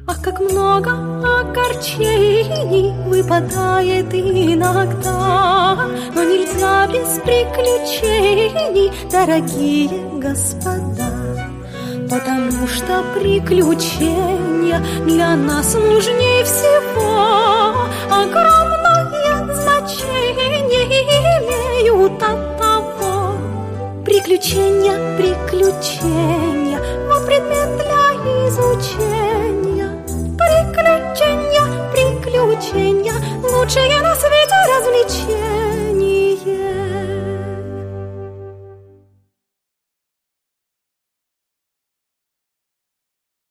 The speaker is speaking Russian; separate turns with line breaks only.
Ах, как много огорчений выпадает иногда, но нельзя без приключений, дорогие господа, потому что приключения для нас нужнее всего. Огромное значение имеют от того. Приключения, приключения, вот предмет для изучения. Приключения, приключения, лучшие на свете развлечения.